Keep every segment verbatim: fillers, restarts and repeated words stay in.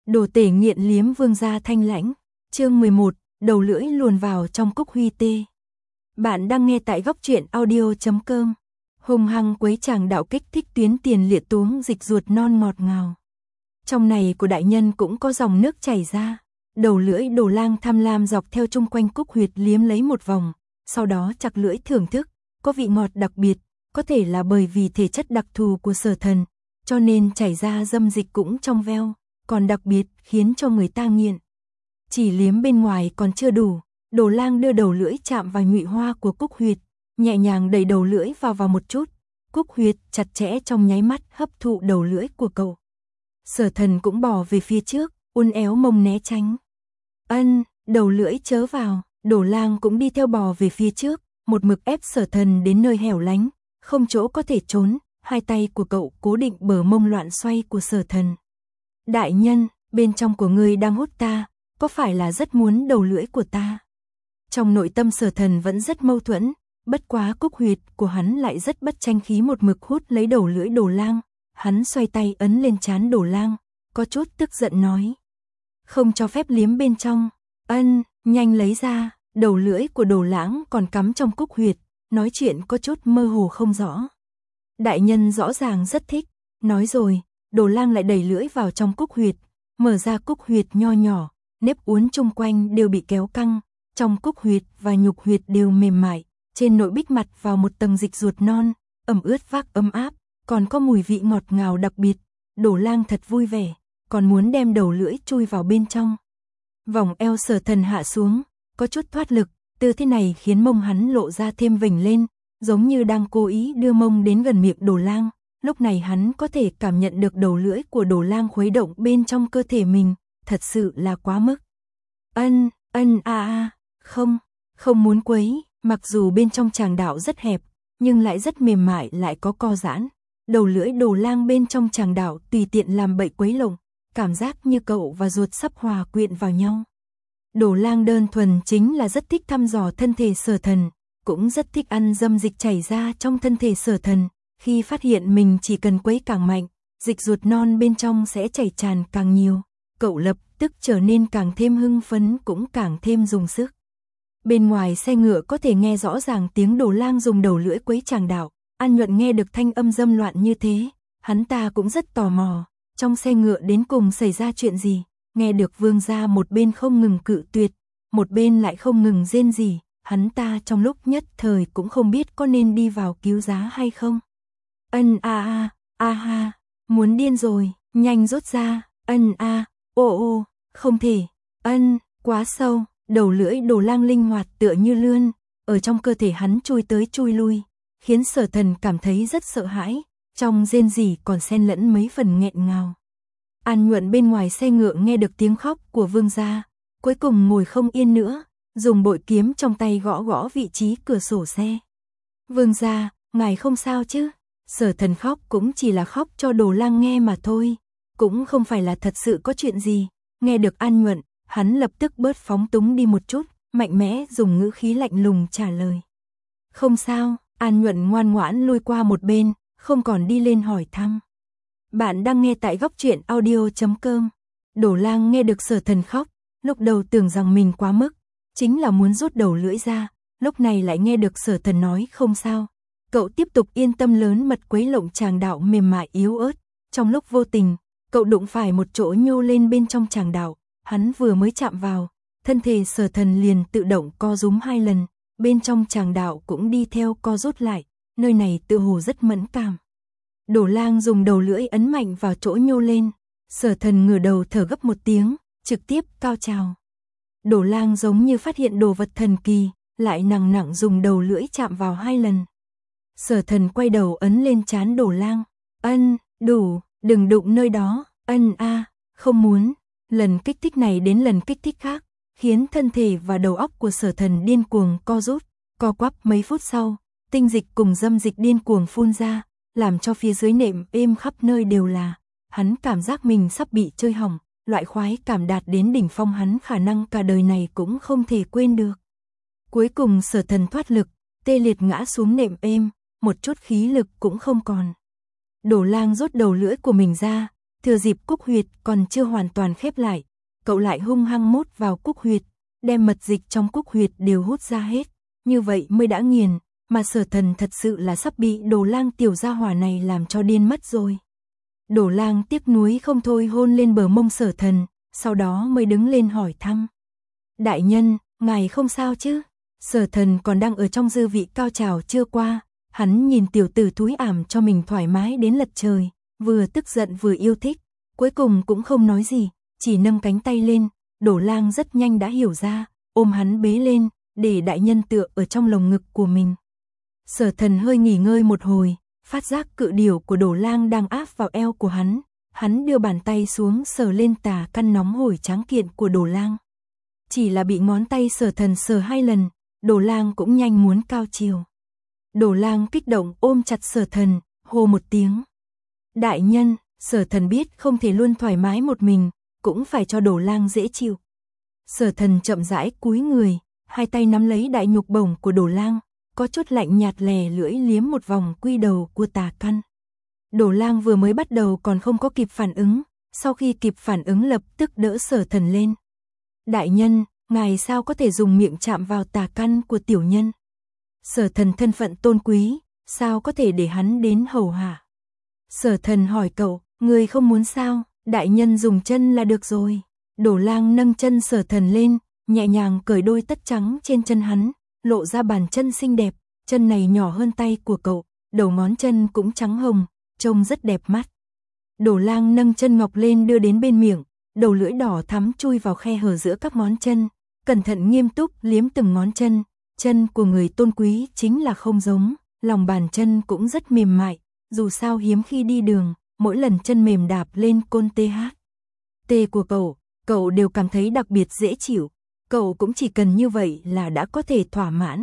Đồ tể nghiện liếm vương gia thanh lãnh. Chương mười một, đầu lưỡi luồn vào trong cúc huy tê. Bạn đang nghe tại góc truyện audio chấm com. Hùng hăng quấy chàng đạo kích thích tuyến tiền liệt tuống dịch ruột non ngọt ngào. Trong này của đại nhân cũng có dòng nước chảy ra. Đầu lưỡi Đồ Lang tham lam dọc theo chung quanh cúc huyệt liếm lấy một vòng, sau đó chặt lưỡi thưởng thức, có vị ngọt đặc biệt, có thể là bởi vì thể chất đặc thù của Sở Thần, cho nên chảy ra dâm dịch cũng trong veo, còn đặc biệt khiến cho người ta nghiện. Chỉ liếm bên ngoài còn chưa đủ, Đồ Lang đưa đầu lưỡi chạm vào nhụy hoa của cúc huyệt, nhẹ nhàng đẩy đầu lưỡi vào vào một chút, cúc huyệt chặt chẽ trong nháy mắt hấp thụ đầu lưỡi của cậu. Sở Thần cũng bò về phía trước, uốn éo mông né tránh. Ân, đầu lưỡi chớ vào, Đồ Lang cũng đi theo bò về phía trước, một mực ép Sở Thần đến nơi hẻo lánh, không chỗ có thể trốn, hai tay của cậu cố định bờ mông loạn xoay của Sở Thần. Đại nhân, bên trong của ngươi đang hút ta, có phải là rất muốn đầu lưỡi của ta? Trong nội tâm Sở Thần vẫn rất mâu thuẫn, bất quá cúc huyệt của hắn lại rất bất tranh khí một mực hút lấy đầu lưỡi Đồ Lang, hắn xoay tay ấn lên trán Đồ Lang, có chút tức giận nói. Không cho phép liếm bên trong, ân, nhanh lấy ra, đầu lưỡi của Đồ Lãng còn cắm trong cúc huyệt, nói chuyện có chút mơ hồ không rõ. Đại nhân rõ ràng rất thích, nói rồi, Đồ Lang lại đẩy lưỡi vào trong cúc huyệt, mở ra cúc huyệt nho nhỏ, nếp uốn chung quanh đều bị kéo căng, trong cúc huyệt và nhục huyệt đều mềm mại, trên nội bích mặt vào một tầng dịch ruột non, ẩm ướt vác ấm áp, còn có mùi vị ngọt ngào đặc biệt. Đồ Lang thật vui vẻ, còn muốn đem đầu lưỡi chui vào bên trong. Vòng eo Sở Thần hạ xuống, có chút thoát lực, tư thế này khiến mông hắn lộ ra thêm vểnh lên, giống như đang cố ý đưa mông đến gần miệng Đồ Lang. Lúc này hắn có thể cảm nhận được đầu lưỡi của Đồ Lang khuấy động bên trong cơ thể mình, thật sự là quá mức. Ân, ân a a, không, không muốn quấy, mặc dù bên trong tràng đạo rất hẹp, nhưng lại rất mềm mại lại có co giãn. Đầu lưỡi Đồ Lang bên trong tràng đạo tùy tiện làm bậy quấy lồng, cảm giác như cậu và ruột sắp hòa quyện vào nhau. Đồ Lang đơn thuần chính là rất thích thăm dò thân thể Sở Thần, cũng rất thích ăn dâm dịch chảy ra trong thân thể Sở Thần. Khi phát hiện mình chỉ cần quấy càng mạnh, dịch ruột non bên trong sẽ chảy tràn càng nhiều, cậu lập tức trở nên càng thêm hưng phấn cũng càng thêm dùng sức. Bên ngoài xe ngựa có thể nghe rõ ràng tiếng Đồ Lang dùng đầu lưỡi quấy tràng đạo, An Nhuận nghe được thanh âm dâm loạn như thế, hắn ta cũng rất tò mò, trong xe ngựa đến cùng xảy ra chuyện gì, nghe được vương gia một bên không ngừng cự tuyệt, một bên lại không ngừng rên rỉ, hắn ta trong lúc nhất thời cũng không biết có nên đi vào cứu giá hay không. Ân a a, a ha, muốn điên rồi, nhanh rút ra, ân a, ô ô, không thể, ân, quá sâu, đầu lưỡi Đồ Lang linh hoạt tựa như lươn, ở trong cơ thể hắn chui tới chui lui, khiến Sở Thần cảm thấy rất sợ hãi, trong rên rỉ còn xen lẫn mấy phần nghẹn ngào. An Nhuận bên ngoài xe ngựa nghe được tiếng khóc của vương gia, cuối cùng ngồi không yên nữa, dùng bội kiếm trong tay gõ gõ vị trí cửa sổ xe. Vương gia, ngài không sao chứ? Sở Thần khóc cũng chỉ là khóc cho Đồ Lang nghe mà thôi, cũng không phải là thật sự có chuyện gì. Nghe được An Nhuận, hắn lập tức bớt phóng túng đi một chút, mạnh mẽ dùng ngữ khí lạnh lùng trả lời. Không sao, An Nhuận ngoan ngoãn lui qua một bên, không còn đi lên hỏi thăm. Bạn đang nghe tại góc truyện audio chấm com. Đồ Lang nghe được Sở Thần khóc, lúc đầu tưởng rằng mình quá mức, chính là muốn rút đầu lưỡi ra, lúc này lại nghe được Sở Thần nói không sao. Cậu tiếp tục yên tâm lớn mật quấy lộng tràng đạo mềm mại yếu ớt, trong lúc vô tình, cậu đụng phải một chỗ nhô lên bên trong tràng đạo, hắn vừa mới chạm vào, thân thể Sở Thần liền tự động co rúm hai lần, bên trong tràng đạo cũng đi theo co rút lại, nơi này tự hồ rất mẫn cảm. Đồ Lang dùng đầu lưỡi ấn mạnh vào chỗ nhô lên, Sở Thần ngửa đầu thở gấp một tiếng, trực tiếp cao trào. Đồ Lang giống như phát hiện đồ vật thần kỳ, lại nặng nặng dùng đầu lưỡi chạm vào hai lần. Sở Thần quay đầu ấn lên trán Đồ Lang, ân, đủ, đừng đụng nơi đó, ân a, không muốn. Lần kích thích này đến lần kích thích khác, khiến thân thể và đầu óc của Sở Thần điên cuồng co rút, co quắp mấy phút sau, tinh dịch cùng dâm dịch điên cuồng phun ra, làm cho phía dưới nệm êm khắp nơi đều là. Hắn cảm giác mình sắp bị chơi hỏng, loại khoái cảm đạt đến đỉnh phong hắn khả năng cả đời này cũng không thể quên được. Cuối cùng Sở Thần thoát lực, tê liệt ngã xuống nệm êm, một chút khí lực cũng không còn. Đồ Lang rút đầu lưỡi của mình ra, thừa dịp cúc huyệt còn chưa hoàn toàn khép lại, cậu lại hung hăng mốt vào cúc huyệt, đem mật dịch trong cúc huyệt đều hút ra hết, như vậy mới đã nghiền, mà Sở Thần thật sự là sắp bị Đồ Lang tiểu gia hỏa này làm cho điên mất rồi. Đồ Lang tiếc nuối không thôi hôn lên bờ mông Sở Thần, sau đó mới đứng lên hỏi thăm. Đại nhân, ngài không sao chứ? Sở Thần còn đang ở trong dư vị cao trào chưa qua, hắn nhìn tiểu tử thúi ảm cho mình thoải mái đến lật trời, vừa tức giận vừa yêu thích, cuối cùng cũng không nói gì, chỉ nâng cánh tay lên. Đồ Lang rất nhanh đã hiểu ra, ôm hắn bế lên, để đại nhân tựa ở trong lồng ngực của mình. Sở Thần hơi nghỉ ngơi một hồi, phát giác cự điểu của Đồ Lang đang áp vào eo của hắn, hắn đưa bàn tay xuống sờ lên tà căn nóng hổi tráng kiện của Đồ Lang. Chỉ là bị ngón tay Sở Thần sờ hai lần, Đồ Lang cũng nhanh muốn cao chiều. Đồ Lang kích động ôm chặt Sở Thần, hô một tiếng. Đại nhân, Sở Thần biết không thể luôn thoải mái một mình, cũng phải cho Đồ Lang dễ chịu. Sở Thần chậm rãi cúi người, hai tay nắm lấy đại nhục bổng của Đồ Lang, có chút lạnh nhạt lè lưỡi liếm một vòng quy đầu của tà căn. Đồ Lang vừa mới bắt đầu còn không có kịp phản ứng, sau khi kịp phản ứng lập tức đỡ Sở Thần lên. Đại nhân, ngài sao có thể dùng miệng chạm vào tà căn của tiểu nhân? Sở Thần thân phận tôn quý, sao có thể để hắn đến hầu hạ? Sở Thần hỏi cậu, người không muốn sao? Đại nhân dùng chân là được rồi. Đồ Lang nâng chân Sở Thần lên, nhẹ nhàng cởi đôi tất trắng trên chân hắn, lộ ra bàn chân xinh đẹp, chân này nhỏ hơn tay của cậu, đầu ngón chân cũng trắng hồng, trông rất đẹp mắt. Đồ Lang nâng chân ngọc lên đưa đến bên miệng, đầu lưỡi đỏ thắm chui vào khe hở giữa các ngón chân, cẩn thận nghiêm túc liếm từng ngón chân, chân của người tôn quý chính là không giống, lòng bàn chân cũng rất mềm mại, dù sao hiếm khi đi đường, mỗi lần chân mềm đạp lên côn tê hát. Tê của cậu, cậu đều cảm thấy đặc biệt dễ chịu, cậu cũng chỉ cần như vậy là đã có thể thỏa mãn.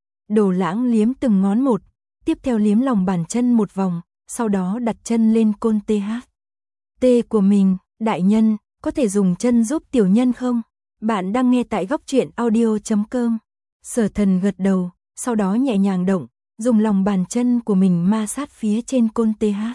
Đồ Lãng liếm từng ngón một, tiếp theo liếm lòng bàn chân một vòng, sau đó đặt chân lên côn tê hát. Tê của mình, đại nhân, có thể dùng chân giúp tiểu nhân không? Bạn đang nghe tại góc truyện audio chấm com. Sở Thần gật đầu, sau đó nhẹ nhàng động, dùng lòng bàn chân của mình ma sát phía trên côn tê hát.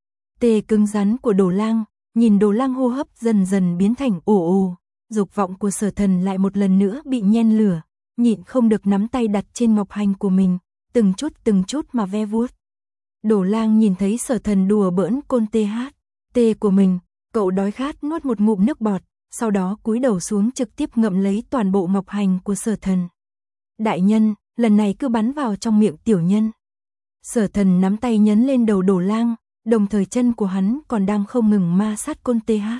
Tê cứng rắn của Đồ Lang, nhìn Đồ Lang hô hấp dần dần biến thành ồ ồ, dục vọng của Sở Thần lại một lần nữa bị nhen lửa, nhịn không được nắm tay đặt trên ngọc hành của mình, từng chút từng chút mà ve vuốt. Đồ Lang nhìn thấy Sở Thần đùa bỡn côn tê hát, tê của mình, cậu đói khát nuốt một ngụm nước bọt, sau đó cúi đầu xuống trực tiếp ngậm lấy toàn bộ ngọc hành của Sở Thần. Đại nhân, lần này cứ bắn vào trong miệng tiểu nhân. Sở Thần nắm tay nhấn lên đầu Đồ Lang, đồng thời chân của hắn còn đang không ngừng ma sát côn tê hát.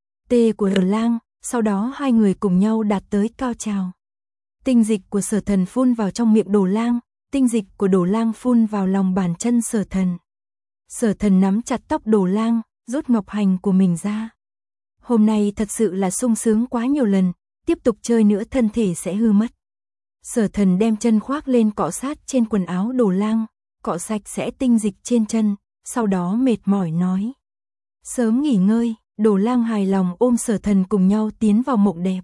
Tê của Đồ Lang, sau đó hai người cùng nhau đạt tới cao trào. Tinh dịch của Sở Thần phun vào trong miệng Đồ Lang, tinh dịch của Đồ Lang phun vào lòng bàn chân Sở Thần. Sở Thần nắm chặt tóc Đồ Lang, rút ngọc hành của mình ra. Hôm nay thật sự là sung sướng quá nhiều lần, tiếp tục chơi nữa thân thể sẽ hư mất. Sở Thần đem chân khoác lên cọ sát trên quần áo Đồ Lang, cọ sạch sẽ tinh dịch trên chân, sau đó mệt mỏi nói. Sớm nghỉ ngơi, Đồ Lang hài lòng ôm Sở Thần cùng nhau tiến vào mộng đẹp.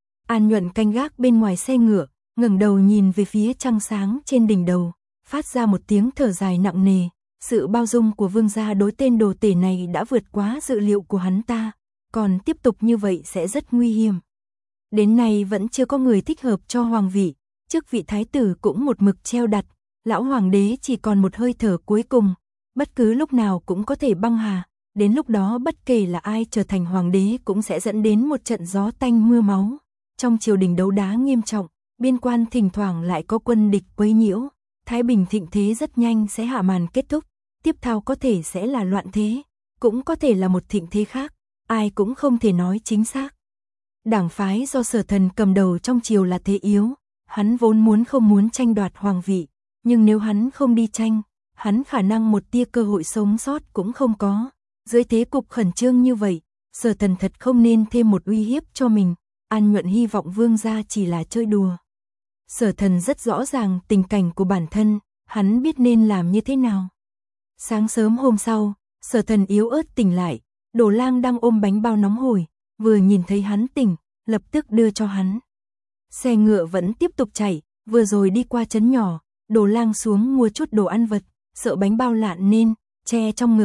An Nhuận canh gác bên ngoài xe ngựa, ngẩng đầu nhìn về phía trăng sáng trên đỉnh đầu, phát ra một tiếng thở dài nặng nề. Sự bao dung của vương gia đối tên đồ tể này đã vượt quá dự liệu của hắn ta, còn tiếp tục như vậy sẽ rất nguy hiểm. Đến nay vẫn chưa có người thích hợp cho hoàng vị, chức vị thái tử cũng một mực treo đặt, lão hoàng đế chỉ còn một hơi thở cuối cùng, bất cứ lúc nào cũng có thể băng hà, đến lúc đó bất kể là ai trở thành hoàng đế cũng sẽ dẫn đến một trận gió tanh mưa máu. Trong triều đình đấu đá nghiêm trọng, biên quan thỉnh thoảng lại có quân địch quấy nhiễu, thái bình thịnh thế rất nhanh sẽ hạ màn kết thúc, tiếp theo có thể sẽ là loạn thế, cũng có thể là một thịnh thế khác, ai cũng không thể nói chính xác. Đảng phái do Sở Thần cầm đầu trong triều là thế yếu, hắn vốn muốn không muốn tranh đoạt hoàng vị, nhưng nếu hắn không đi tranh, hắn khả năng một tia cơ hội sống sót cũng không có. Dưới thế cục khẩn trương như vậy, Sở Thần thật không nên thêm một uy hiếp cho mình. An Nhuận hy vọng vương gia chỉ là chơi đùa. Sở Thần rất rõ ràng tình cảnh của bản thân, hắn biết nên làm như thế nào. Sáng sớm hôm sau, Sở Thần yếu ớt tỉnh lại, Đồ Lang đang ôm bánh bao nóng hổi, vừa nhìn thấy hắn tỉnh, lập tức đưa cho hắn. Xe ngựa vẫn tiếp tục chạy, vừa rồi đi qua trấn nhỏ, Đồ Lang xuống mua chút đồ ăn vật, sợ bánh bao lạn nên che trong ngực,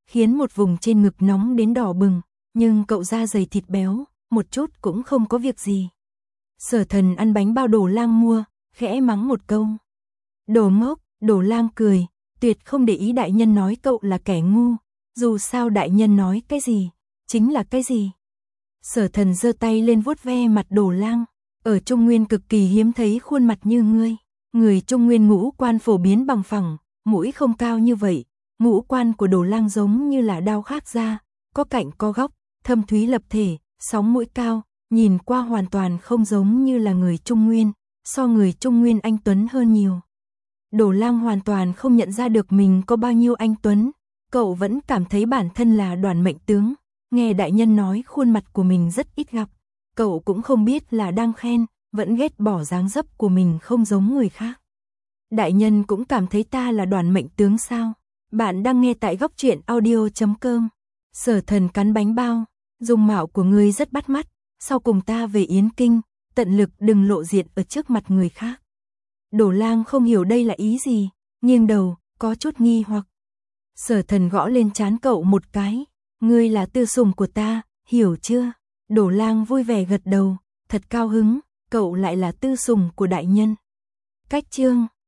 khiến một vùng trên ngực nóng đến đỏ bừng, nhưng cậu da dày thịt béo, một chút cũng không có việc gì. Sở Thần ăn bánh bao Đồ Lang mua, khẽ mắng một câu. Đồ ngốc, Đồ Lang cười, tuyệt không để ý đại nhân nói cậu là kẻ ngu, dù sao đại nhân nói cái gì, chính là cái gì. Sở Thần giơ tay lên vuốt ve mặt Đồ Lang, ở Trung Nguyên cực kỳ hiếm thấy khuôn mặt như ngươi. Người Trung Nguyên ngũ quan phổ biến bằng phẳng, mũi không cao như vậy, ngũ quan của Đồ Lang giống như là đao khắc ra, có cạnh có góc, thâm thúy lập thể, sóng mũi cao, nhìn qua hoàn toàn không giống như là người Trung Nguyên, so người Trung Nguyên anh tuấn hơn nhiều. Đồ Lang hoàn toàn không nhận ra được mình có bao nhiêu anh tuấn, cậu vẫn cảm thấy bản thân là Đoàn mệnh tướng, nghe đại nhân nói khuôn mặt của mình rất ít gặp, cậu cũng không biết là đang khen, vẫn ghét bỏ dáng dấp của mình không giống người khác. Đại nhân cũng cảm thấy ta là Đoàn mệnh tướng sao? Bạn đang nghe tại góc truyện audio chấm com. Sở Thần cắn bánh bao, dung mạo của ngươi rất bắt mắt, sau cùng ta về Yến Kinh, tận lực đừng lộ diện ở trước mặt người khác. Đồ Lang không hiểu đây là ý gì, nghiêng đầu, có chút nghi hoặc. Sở Thần gõ lên trán cậu một cái, ngươi là tư sủng của ta, hiểu chưa? Đồ Lang vui vẻ gật đầu, thật cao hứng, cậu lại là tư sủng của đại nhân. Cách chương